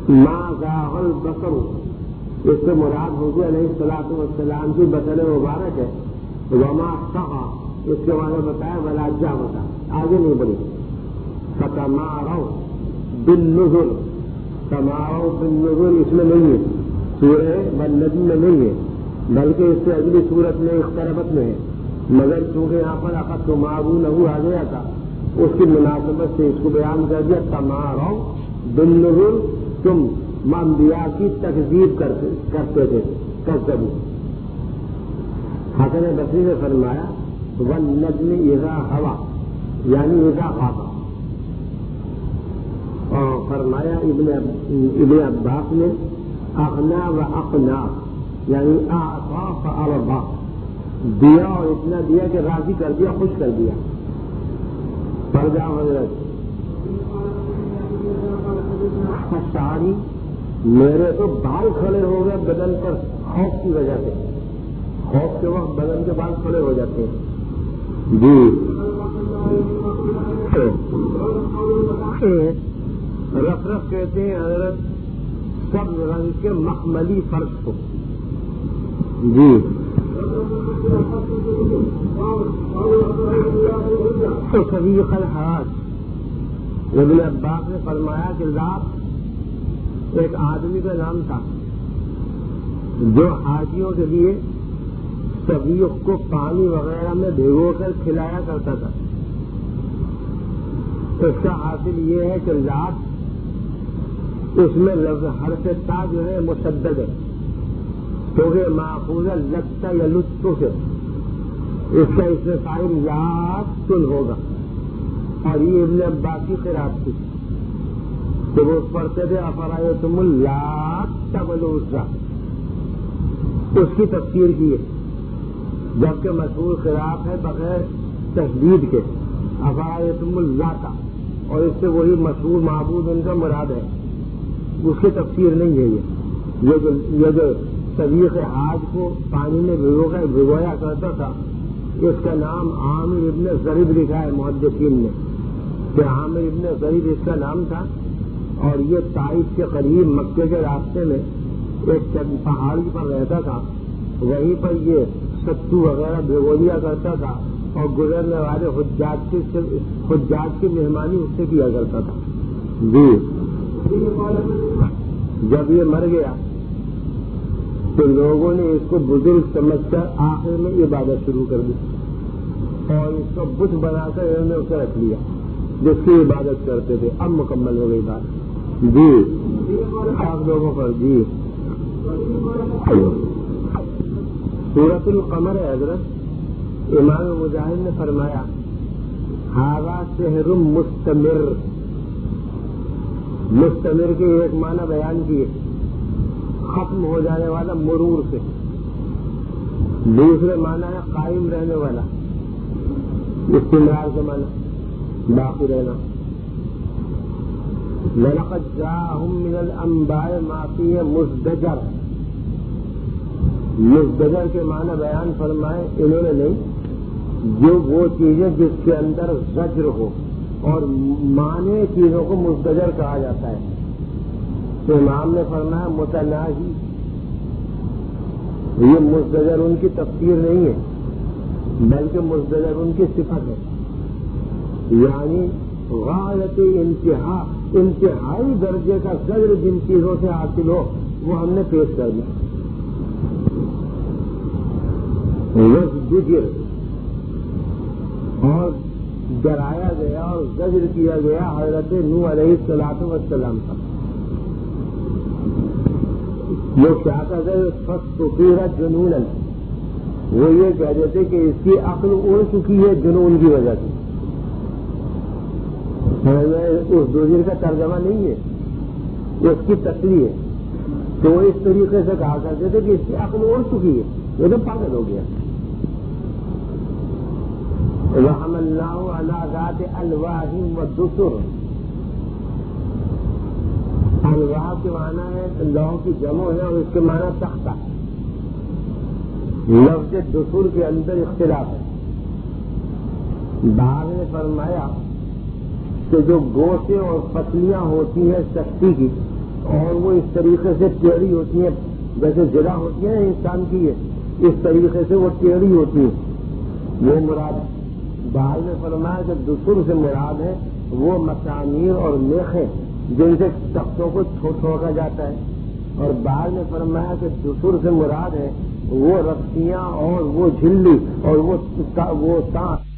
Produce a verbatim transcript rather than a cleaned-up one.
ما زاغ البصر، اس سے مراد حضور علیہ الصلوۃ والسلام کی بصر مبارک ہے. وما طغى، اس کے معنی بتایا ولا جاوز، آگے نہیں بڑھی. فتماروا بالنذر، تماروا بالنذر اس میں نہیں ہے، سورہ والنجم میں نہیں ہے، بلکہ اس سے اگلی صورت میں اقتربت میں ہے. مگر چونکہ یہاں پر اخذ تمارون آ گیا تھا، اس کی مناسبت سے اس کو بیان کر دیا. تماروا بالنذر، تم انبیاء کی تکذیب کرتے کرتے تھے. کذبوا. حسن بصری نے فرمایا والنجم اذا ہوا، یعنی اذا غابا. اور فرمایا ابن ابن عباس نے اغنا و اقنا، یعنی اعطا فارضا، دیا اور اتنا دیا کہ راضی کر دیا، خوش کر دیا. فرجا حضرت ساری میرے تو بال کھڑے ہو گئے بدن پر خوف کی وجہ سے، خوف کے وقت بدن کے بال کھڑے ہو جاتے ہیں. جی رف رف کہتے ہیں حضرت سب رنگ کے مخملی فرش کو. جی سبھی خلحات. ابن عباس نے فرمایا کہ ذات ایک آدمی کا نام تھا جو حاجیوں کے لیے سبیخ کو پانی وغیرہ میں بھگو کر کھلایا کرتا تھا. اس کا حاصل یہ ہے کہ ذات اس میں لفظ حرف تا جو ہے مشدد ہے، کیونکہ ماخوذ لگتا یا لطف سے اس کا اس میں قائم ذات سن ہوگا. اور یہ ابن عباس کی قرات تھی تو وہ پڑھتے تھے افرایتم اللات والعزی، اس کی تفسیر کی ہے، جبکہ مشہور قرات ہے بغیر تشدید کے افرایتم اللات، اور اس سے وہی مشہور معبود ان کا مراد ہے، اس کی تفسیر نہیں ہے. یہ جو یہ جو طبیق حاج کو پانی میں بھگویا کرتا تھا، اس کا نام عامر ابن ضریب لکھا ہے محدثین نے کہ عامر ابن ضریب اس کا نام تھا. اور یہ طائف کے قریب مکے کے راستے میں ایک پہاڑی پر رہتا تھا، وہیں پر یہ ستو وغیرہ بھگو دیا کرتا تھا اور گزرنے والے حجاج کی حجاج کی مہمانی اس سے کیا کرتا تھا. جی جب یہ مر گیا تو لوگوں نے اس کو بزرگ سمجھ کر آخر میں عبادت شروع کر دی اور اس کو بت بنا کر انہوں نے اسے رکھ لیا جس کی عبادت کرتے تھے. اب مکمل ہو گئی بات. جی آپ لوگوں پر جی سورۃ القمر ہے حضرت. امام مجاہد نے فرمایا ہاذا سحر مستمر. مستمر کے ایک معنی بیان کیے ختم ہو جانے والا مرور سے، دوسرے معنی ہے قائم رہنے والا، استمرار کے معنی باقی رہنا. لَلَقَدْ جَاءَهُم مِّنَ الْأَنبَاءِ مَا فِيهِ مُزْدَجَرٌ. مزدجر کے معنی بیان فرمائے انہوں نے نہیں، جو وہ چیزیں جس کے اندر زجر ہو اور مانے چیزوں کو مزدجر کہا جاتا ہے. تو امام نے فرمایا متناہی. یہ مزدجر ان کی تفسیر نہیں ہے بلکہ مزدجر ان کی صفت ہے، یعنی غایت انتہا، انتہائی درجے کا زجر جن چیزوں سے حاصل ہو وہ ہم نے پیش کر دیا. وزجر اور ڈرایا گیا اور زجر کیا گیا حضرت نوح علیہ الصلوۃ والسلام کا. وہ کیا کہتے فَاسْتُثِيرَ جُنُونًا، وہ یہ کہتے تھے کہ اس کی عقل اڑ چکی ہے جنون کی وجہ سے. اس دوسرے کا ترجمہ نہیں ہے، اس کی تصریح ہے. تو وہ اس طریقے سے کہا کرتے تھے کہ اس کی عقل اڑ چکی ہے، یہ تو پاگل ہو گیا. وَحَمَلْنَاهُ عَلَىٰ ذَاتِ أَلْوَاحٍ وَدُسُرٍ. الواح کے معنی ہے لوح کی جمع ہے اور اس کے معنی تختہ. لفظ دسور کے اندر اختلاف ہے. بعض نے فرمایا کہ جو گوشے اور پتلیاں ہوتی ہیں سختی کی اور وہ اس طریقے سے ٹیڑھی ہوتی ہیں، جیسے زرہ ہوتی ہے انسان کی ہے، اس طریقے سے وہ ٹیڑھی ہوتی ہے، وہ مراد۔ بعض نے فرمایا کہ دسر سے مراد ہے وہ مسامیر اور میخیں جن سے تختوں کو چھوڑا جاتا ہے، اور بعض نے فرمایا کہ دسر سے مراد ہے وہ رسیاں اور وہ جھلی اور وہ تانچ